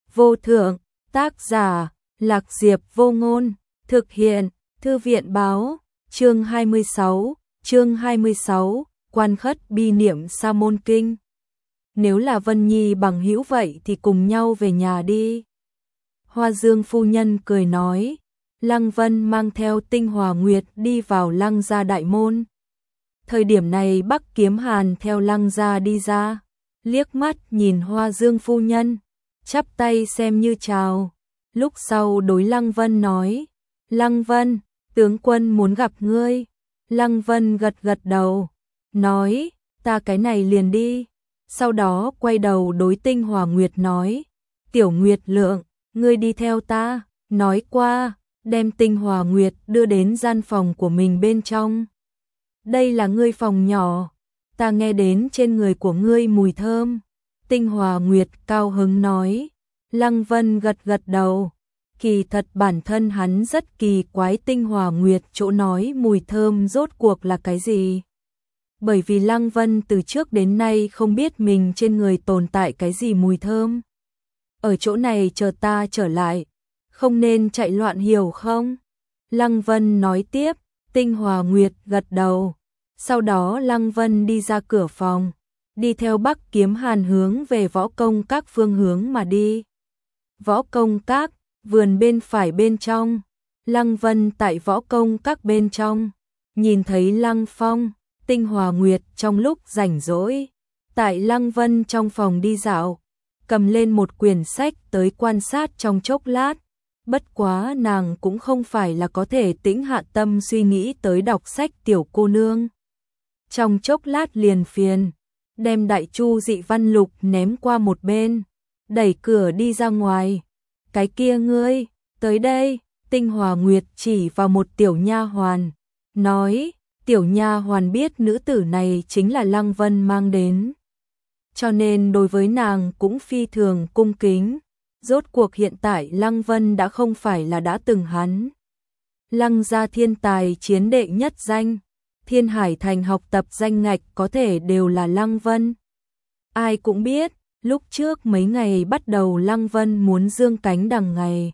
vô thượng, tác giả, Lạc Diệp Vô Ngôn, thực hiện, Thư viện báo, chương 26, Quan Khất bi niệm Sa môn kinh. Nếu là Vân Nhi bằng hữu vậy thì cùng nhau về nhà đi. Hoa Dương phu nhân cười nói. Lăng Vân mang theo Tinh Hòa Nguyệt đi vào Lăng gia đại môn. Thời điểm này Bắc Kiếm Hàn theo Lăng gia đi ra, liếc mắt nhìn Hoa Dương phu nhân, chắp tay xem như chào. Lúc sau đối Lăng Vân nói, Lăng Vân, tướng quân muốn gặp ngươi. Lăng Vân gật gật đầu, nói, ta cái này liền đi. Sau đó quay đầu đối Tinh Hòa Nguyệt nói, Tiểu Nguyệt Lượng, ngươi đi theo ta. Nói qua, đem Tinh Hòa Nguyệt đưa đến gian phòng của mình bên trong. Đây là ngươi phòng nhỏ, ta nghe đến trên người của ngươi mùi thơm. Tinh Hòa Nguyệt cao hứng nói. Lăng Vân gật gật đầu. Kỳ thật bản thân hắn rất kỳ quái Tinh Hòa Nguyệt chỗ nói mùi thơm rốt cuộc là cái gì. Bởi vì Lăng Vân từ trước đến nay không biết mình trên người tồn tại cái gì mùi thơm. Ở chỗ này chờ ta trở lại, không nên chạy loạn hiểu không? Lăng Vân nói tiếp. Tinh Hòa Nguyệt gật đầu. Sau đó Lăng Vân đi ra cửa phòng, đi theo Bắc Kiếm Hàn hướng về Võ Công Các phương hướng mà đi. Võ Công Các, vườn bên phải bên trong. Lăng Vân tại Võ Công Các bên trong, nhìn thấy Lăng Phong, Tinh Hòa Nguyệt trong lúc rảnh rỗi, tại Lăng Vân trong phòng đi dạo, cầm lên một quyển sách tới quan sát trong chốc lát. Bất quá nàng cũng không phải là có thể tĩnh hạ tâm suy nghĩ tới đọc sách tiểu cô nương. Trong chốc lát liền phiền, đem Đại Chu Dị Văn Lục ném qua một bên, đẩy cửa đi ra ngoài. Cái kia ngươi, tới đây. Tinh Hòa Nguyệt chỉ vào một tiểu nha hoàn, nói, tiểu nha hoàn biết nữ tử này chính là Lăng Vân mang đến, cho nên đối với nàng cũng phi thường cung kính. Rốt cuộc hiện tại Lăng Vân đã không phải là đã từng hắn. Lăng gia thiên tài chiến đệ nhất danh, Thiên Hải Thành học tập danh ngạch có thể đều là Lăng Vân. Ai cũng biết, lúc trước mấy ngày bắt đầu Lăng Vân muốn dương cánh đằng ngày.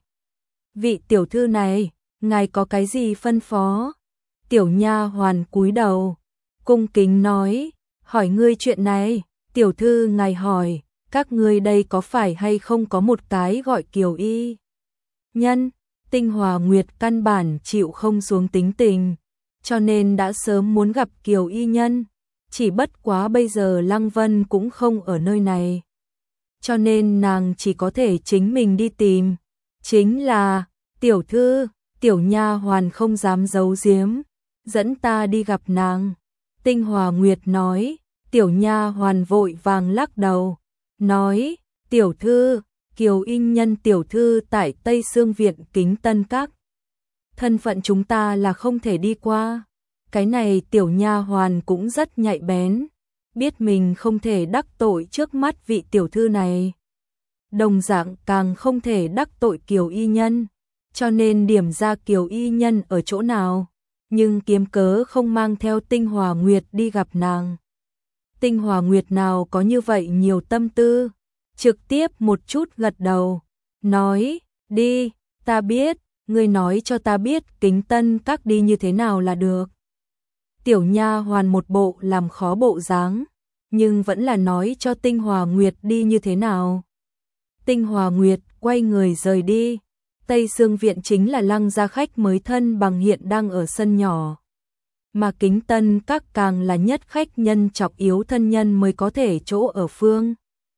Vị tiểu thư này, ngài có cái gì phân phó? Tiểu nha hoàn cúi đầu, cung kính nói, hỏi ngươi chuyện này. Tiểu thư ngài hỏi, các ngươi đây có phải hay không có một cái gọi Kiều Y Nhân? Tinh Hòa Nguyệt căn bản chịu không xuống tính tình, cho nên đã sớm muốn gặp Kiều Y Nhân. Chỉ bất quá bây giờ Lăng Vân cũng không ở nơi này, cho nên nàng chỉ có thể chính mình đi tìm. Chính là, tiểu thư, tiểu nha hoàn không dám giấu giếm, dẫn ta đi gặp nàng. Tinh Hòa Nguyệt nói. Tiểu nha hoàn vội vàng lắc đầu, nói, tiểu thư, Kiều Y Nhân tiểu thư tại Tây Sương Viện Kính Tân Các. Thân phận chúng ta là không thể đi qua. Cái này tiểu nha hoàn cũng rất nhạy bén, biết mình không thể đắc tội trước mắt vị tiểu thư này. Đồng dạng càng không thể đắc tội Kiều Y Nhân, cho nên điểm ra Kiều Y Nhân ở chỗ nào, nhưng kiếm cớ không mang theo Tinh Hòa Nguyệt đi gặp nàng. Tinh Hòa Nguyệt nào có như vậy nhiều tâm tư, trực tiếp một chút gật đầu, nói, đi, ta biết, ngươi nói cho ta biết Kính Tân Các đi như thế nào là được. Tiểu nha hoàn một bộ làm khó bộ dáng, nhưng vẫn là nói cho Tinh Hòa Nguyệt đi như thế nào. Tinh Hòa Nguyệt quay người rời đi. Tây Sương Viện chính là Lăng gia khách mới thân bằng hiện đang ở sân nhỏ, mà Kính Tân Các càng là nhất khách nhân chọc yếu thân nhân mới có thể chỗ ở phương.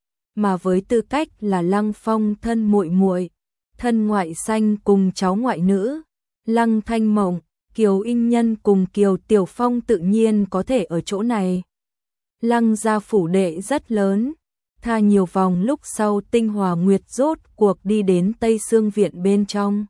Mà với tư cách là Lăng Phong thân muội muội, thân ngoại xanh cùng cháu ngoại nữ, Lăng Thanh Mộng, Kiều Y Nhân cùng Kiều Tiểu Phong tự nhiên có thể ở chỗ này. Lăng gia phủ đệ rất lớn, tha nhiều vòng lúc sau Tinh Hòa Nguyệt rốt cuộc đi đến Tây Sương Viện bên trong.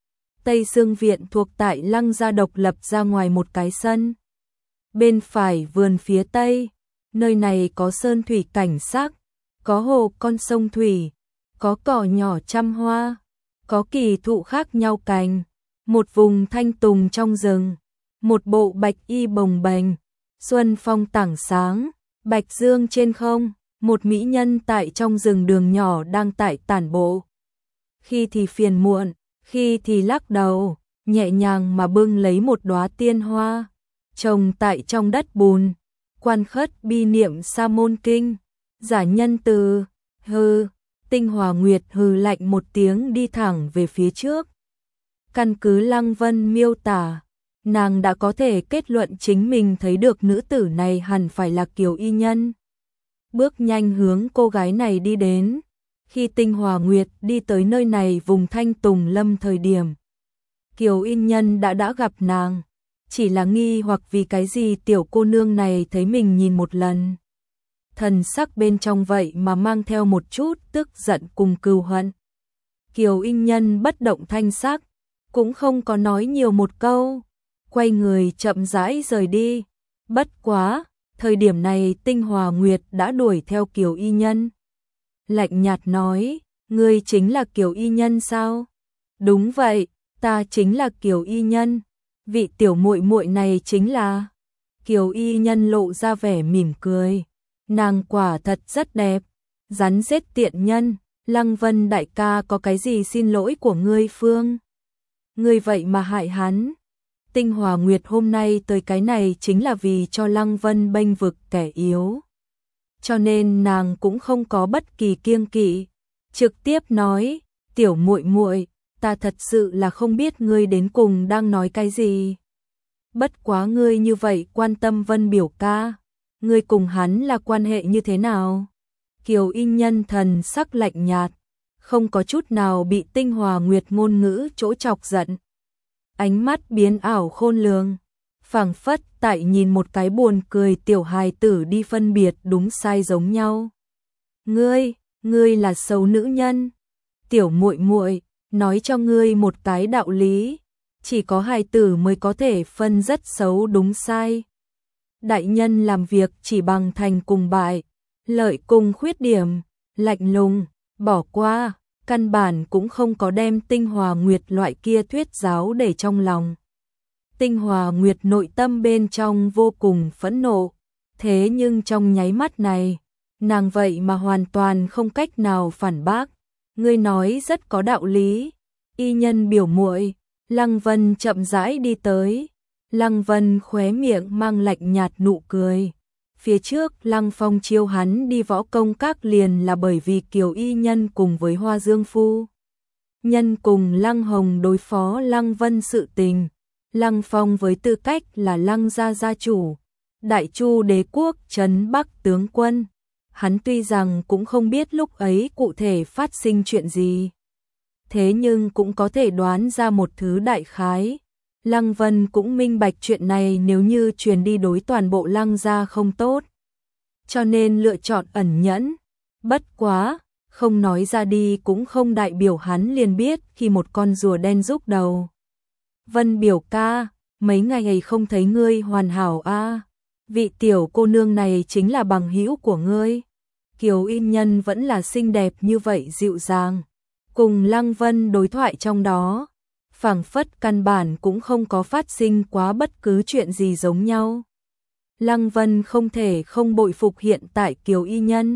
Tây Sương Viện thuộc tại Lăng gia độc lập ra ngoài một cái sân. Bên phải vườn phía tây, nơi này có sơn thủy cảnh sắc, có hồ con sông thủy, có cỏ nhỏ trăm hoa, có kỳ thụ khác nhau cành, một vùng thanh tùng trong rừng, một bộ bạch y bồng bềnh, xuân phong tảng sáng, bạch dương trên không, một mỹ nhân tại trong rừng đường nhỏ đang tại tản bộ. khi thì phiền muộn, khi thì lắc đầu, nhẹ nhàng mà bưng lấy một đóa tiên hoa, trồng tại trong đất bùn, quan khất bi niệm sa môn kinh, giả nhân từ, hừ. Tinh Hòa Nguyệt hừ lạnh một tiếng đi thẳng về phía trước. Căn cứ Lăng Vân miêu tả, nàng đã có thể kết luận chính mình thấy được nữ tử này hẳn phải là Kiều Y Nhân. Bước nhanh hướng cô gái này đi đến. Khi Tinh Hòa Nguyệt đi tới nơi này vùng Thanh Tùng Lâm thời điểm, Kiều Y Nhân đã gặp nàng, chỉ là nghi hoặc vì cái gì tiểu cô nương này thấy mình nhìn một lần. Thần sắc bên trong vậy mà mang theo một chút tức giận cùng cừu hận. Kiều Y Nhân bất động thanh sắc, cũng không có nói nhiều một câu, quay người chậm rãi rời đi. Bất quá, thời điểm này Tinh Hòa Nguyệt đã đuổi theo Kiều Y Nhân. Lạnh nhạt nói, ngươi chính là Kiều Y Nhân sao? Đúng vậy, ta chính là Kiều Y Nhân. Vị tiểu muội muội này chính là... Kiều Y Nhân lộ ra vẻ mỉm cười. Nàng quả thật rất đẹp, rắn rết tiện nhân, Lăng Vân đại ca có cái gì xin lỗi của ngươi Phương? Ngươi vậy mà hại hắn. Tinh Hòa Nguyệt hôm nay tới cái này chính là vì cho Lăng Vân bênh vực kẻ yếu. Cho nên nàng cũng không có bất kỳ kiêng kỵ, trực tiếp nói, tiểu muội muội, ta thật sự là không biết ngươi đến cùng đang nói cái gì. Bất quá ngươi như vậy quan tâm Vân biểu ca, ngươi cùng hắn là quan hệ như thế nào? Kiều Y Nhân thần sắc lạnh nhạt, không có chút nào bị Tinh Hòa Nguyệt ngôn ngữ chỗ chọc giận. Ánh mắt biến ảo khôn lường, phảng phất tại nhìn một cái buồn cười tiểu hài tử đi phân biệt đúng sai giống nhau. Ngươi là xấu nữ nhân. Tiểu muội muội, nói cho ngươi một cái đạo lý, chỉ có hài tử mới có thể phân rất xấu đúng sai. Đại nhân làm việc chỉ bằng thành cùng bại, lợi cùng khuyết điểm, lạnh lùng, bỏ qua, căn bản cũng không có đem Tinh Hòa Nguyệt loại kia thuyết giáo để trong lòng. Tinh Hòa Nguyệt nội tâm bên trong vô cùng phẫn nộ, thế nhưng trong nháy mắt này, nàng vậy mà hoàn toàn không cách nào phản bác. Ngươi nói rất có đạo lý. Y Nhân biểu muội. Lăng Vân chậm rãi đi tới. Lăng Vân khóe miệng mang lạnh nhạt nụ cười. Phía trước Lăng Phong chiêu hắn đi võ công các liền là bởi vì Kiều Y Nhân cùng với Hoa Dương Phu Nhân cùng Lăng Hồng đối phó Lăng Vân sự tình. Lăng Phong với tư cách là Lăng gia gia chủ, Đại Chu đế quốc trấn Bắc tướng quân, hắn tuy rằng cũng không biết lúc ấy cụ thể phát sinh chuyện gì, thế nhưng cũng có thể đoán ra một thứ đại khái. Lăng Vân cũng minh bạch chuyện này nếu như truyền đi đối toàn bộ Lăng gia không tốt, cho nên lựa chọn ẩn nhẫn. Bất quá, không nói ra đi cũng không đại biểu hắn liền biết khi một con rùa đen rúc đầu. Vân biểu ca, mấy ngày ấy không thấy ngươi hoàn hảo a. Vị tiểu cô nương này chính là bằng hữu của ngươi. Kiều Y Nhân vẫn là xinh đẹp như vậy dịu dàng. Cùng Lăng Vân đối thoại trong đó, phảng phất căn bản cũng không có phát sinh quá bất cứ chuyện gì giống nhau. Lăng Vân không thể không bội phục hiện tại Kiều Y Nhân.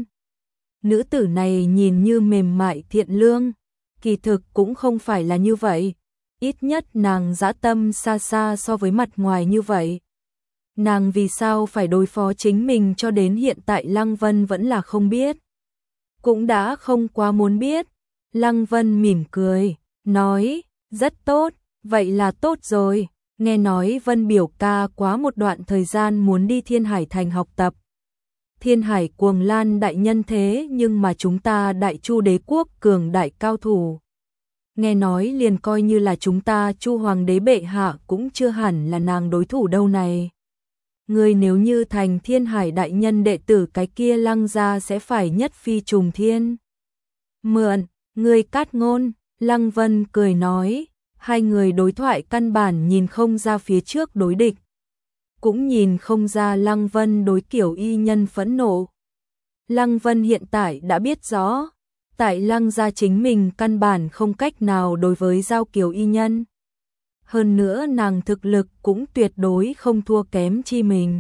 Nữ tử này nhìn như mềm mại thiện lương, kỳ thực cũng không phải là như vậy. Ít nhất nàng dã tâm xa xa so với mặt ngoài như vậy. Nàng vì sao phải đối phó chính mình cho đến hiện tại Lăng Vân vẫn là không biết. Cũng đã không quá muốn biết. Lăng Vân mỉm cười, nói, rất tốt, vậy là tốt rồi. Nghe nói Vân biểu ca quá một đoạn thời gian muốn đi Thiên Hải Thành học tập. Thiên Hải Cuồng Lan đại nhân thế nhưng mà chúng ta Đại Chu đế quốc cường đại cao thủ. Nghe nói liền coi như là chúng ta Chu hoàng đế bệ hạ cũng chưa hẳn là nàng đối thủ đâu này. Ngươi nếu như thành Thiên Hải đại nhân đệ tử cái kia Lăng gia sẽ phải nhất phi trùng thiên. Mượn, ngươi cát ngôn, Lăng Vân cười nói, hai người đối thoại căn bản nhìn không ra phía trước đối địch. Cũng nhìn không ra Lăng Vân đối Kiều Y Nhân phẫn nộ. Lăng Vân hiện tại đã biết rõ, tại Lăng gia chính mình căn bản không cách nào đối với giao Kiều Y Nhân. Hơn nữa nàng thực lực cũng tuyệt đối không thua kém chi mình.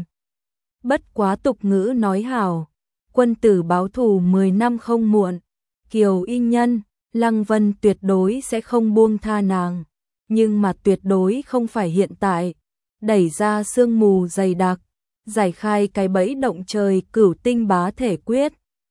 Bất quá tục ngữ nói hảo, quân tử báo thù 10 năm không muộn. Kiều Y Nhân, Lăng Vân tuyệt đối sẽ không buông tha nàng, nhưng mà tuyệt đối không phải hiện tại. Đẩy ra sương mù dày đặc, giải khai cái bẫy động trời Cửu Tinh Bá Thể Quyết,